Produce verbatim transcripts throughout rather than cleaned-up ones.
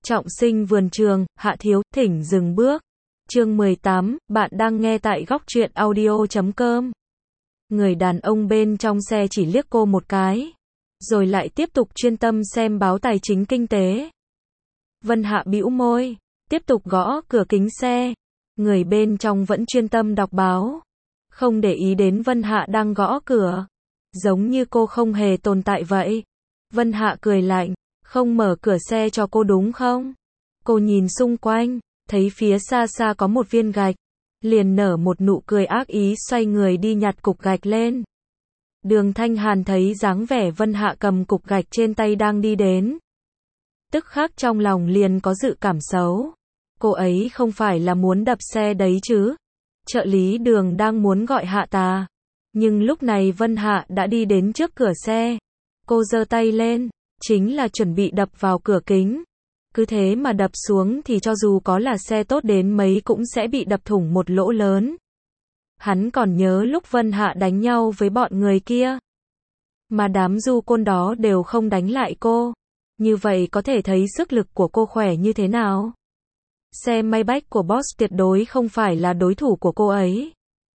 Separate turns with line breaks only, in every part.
Trọng sinh vườn trường, Hạ Thiếu, thỉnh dừng bước. Chương mười tám, bạn đang nghe tại góc truyện audio chấm com. Người đàn ông bên trong xe chỉ liếc cô một cái, rồi lại tiếp tục chuyên tâm xem báo tài chính kinh tế. Vân Hạ bĩu môi, tiếp tục gõ cửa kính xe. Người bên trong vẫn chuyên tâm đọc báo, không để ý đến Vân Hạ đang gõ cửa, giống như cô không hề tồn tại vậy. Vân Hạ cười lạnh, không mở cửa xe cho cô đúng không? Cô nhìn xung quanh, thấy phía xa xa có một viên gạch, liền nở một nụ cười ác ý, xoay người đi nhặt cục gạch lên. Đường Thanh Hàn thấy dáng vẻ Vân Hạ cầm cục gạch trên tay đang đi đến, tức khắc trong lòng liền có dự cảm xấu. Cô ấy không phải là muốn đập xe đấy chứ? Trợ lý Đường đang muốn gọi Hạ Tà, nhưng lúc này Vân Hạ đã đi đến trước cửa xe. Cô giơ tay lên, chính là chuẩn bị đập vào cửa kính. Cứ thế mà đập xuống thì cho dù có là xe tốt đến mấy cũng sẽ bị đập thủng một lỗ lớn. Hắn còn nhớ lúc Vân Hạ đánh nhau với bọn người kia, mà đám du côn đó đều không đánh lại cô. Như vậy có thể thấy sức lực của cô khỏe như thế nào. Xe Maybach của boss tuyệt đối không phải là đối thủ của cô ấy.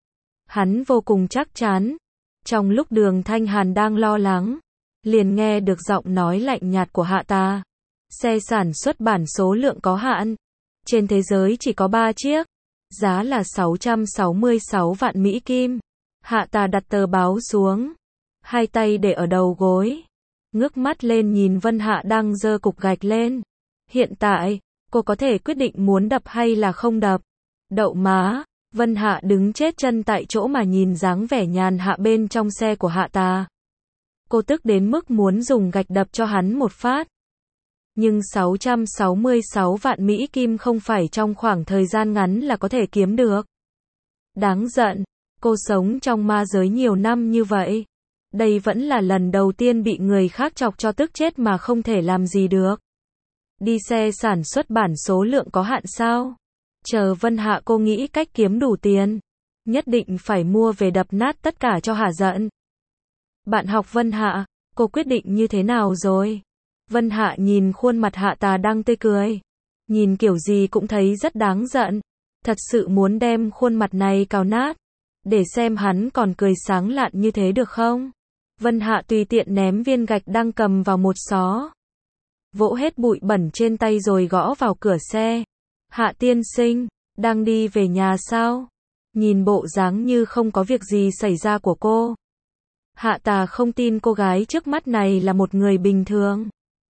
Hắn vô cùng chắc chắn. Trong lúc Đường Thanh Hàn đang lo lắng, liền nghe được giọng nói lạnh nhạt của Hạ Tà. Xe sản xuất bản số lượng có hạn, trên thế giới chỉ có ba chiếc, giá là sáu trăm sáu mươi sáu vạn Mỹ Kim. Hạ Tà đặt tờ báo xuống, hai tay để ở đầu gối, ngước mắt lên nhìn Vân Hạ đang giơ cục gạch lên. Hiện tại, cô có thể quyết định muốn đập hay là không đập. Đậu má, Vân Hạ đứng chết chân tại chỗ mà nhìn dáng vẻ nhàn hạ bên trong xe của Hạ Tà. Cô tức đến mức muốn dùng gạch đập cho hắn một phát. Nhưng sáu trăm sáu mươi sáu vạn Mỹ Kim không phải trong khoảng thời gian ngắn là có thể kiếm được. Đáng giận, cô sống trong ma giới nhiều năm như vậy. Đây vẫn là lần đầu tiên bị người khác chọc cho tức chết mà không thể làm gì được. Đi xe sản xuất bản số lượng có hạn sao? Chờ Vân Hạ cô nghĩ cách kiếm đủ tiền, nhất định phải mua về đập nát tất cả cho hả giận. Bạn học Vân Hạ, cô quyết định như thế nào rồi? Vân Hạ nhìn khuôn mặt Hạ Tà đang tươi cười, nhìn kiểu gì cũng thấy rất đáng giận. Thật sự muốn đem khuôn mặt này cào nát, để xem hắn còn cười sáng lạn như thế được không? Vân Hạ tùy tiện ném viên gạch đang cầm vào một xó, vỗ hết bụi bẩn trên tay rồi gõ vào cửa xe. Hạ tiên sinh, đang đi về nhà sao? Nhìn bộ dáng như không có việc gì xảy ra của cô, Hạ Tà không tin cô gái trước mắt này là một người bình thường.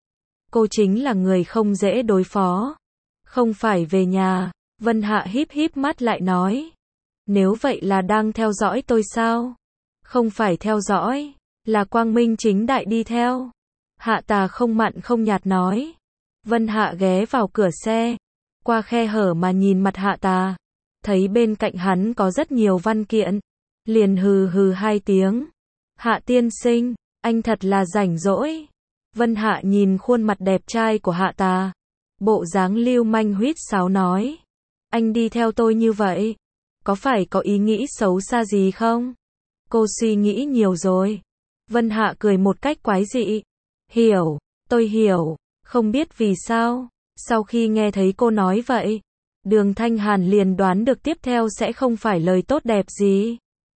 Cô chính là người không dễ đối phó. Không phải về nhà, Vân Hạ híp híp mắt lại nói. Nếu vậy là đang theo dõi tôi sao? Không phải theo dõi, là quang minh chính đại đi theo. Hạ Tà không mặn không nhạt nói. Vân Hạ ghé vào cửa xe, qua khe hở mà nhìn mặt Hạ Tà, thấy bên cạnh hắn có rất nhiều văn kiện, liền hừ hừ hai tiếng. Hạ tiên sinh, anh thật là rảnh rỗi. Vân Hạ nhìn khuôn mặt đẹp trai của Hạ Tà, bộ dáng lưu manh huýt sáo nói. Anh đi theo tôi như vậy, có phải có ý nghĩ xấu xa gì không? Cô suy nghĩ nhiều rồi. Vân Hạ cười một cách quái dị. Hiểu, tôi hiểu, không biết vì sao. Sau khi nghe thấy cô nói vậy, Đường Thanh Hàn liền đoán được tiếp theo sẽ không phải lời tốt đẹp gì.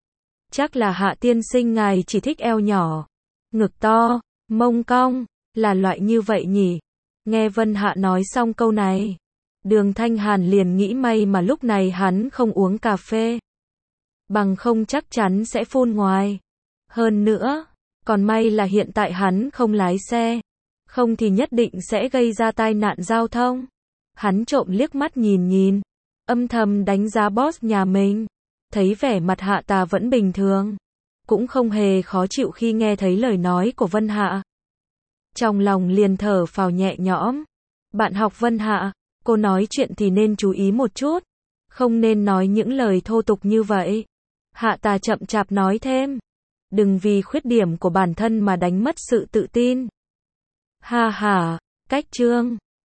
Chắc là Hạ tiên sinh ngài chỉ thích eo nhỏ, ngực to, mông cong, là loại như vậy nhỉ? Nghe Vân Hạ nói xong câu này, Đường Thanh Hàn liền nghĩ may mà lúc này hắn không uống cà phê, bằng không chắc chắn sẽ phun ngoài. Hơn nữa, còn may là hiện tại hắn không lái xe, không thì nhất định sẽ gây ra tai nạn giao thông. Hắn trộm liếc mắt nhìn nhìn, âm thầm đánh giá boss nhà mình, thấy vẻ mặt Hạ Tà vẫn bình thường, cũng không hề khó chịu khi nghe thấy lời nói của Vân Hạ. Trong lòng liền thở phào nhẹ nhõm. Bạn học Vân Hạ, cô nói chuyện thì nên chú ý một chút, không nên nói những lời thô tục như vậy. Hạ Tà chậm chạp nói thêm. Đừng vì khuyết điểm của bản thân mà đánh mất sự tự tin. Ha ha, cách chương.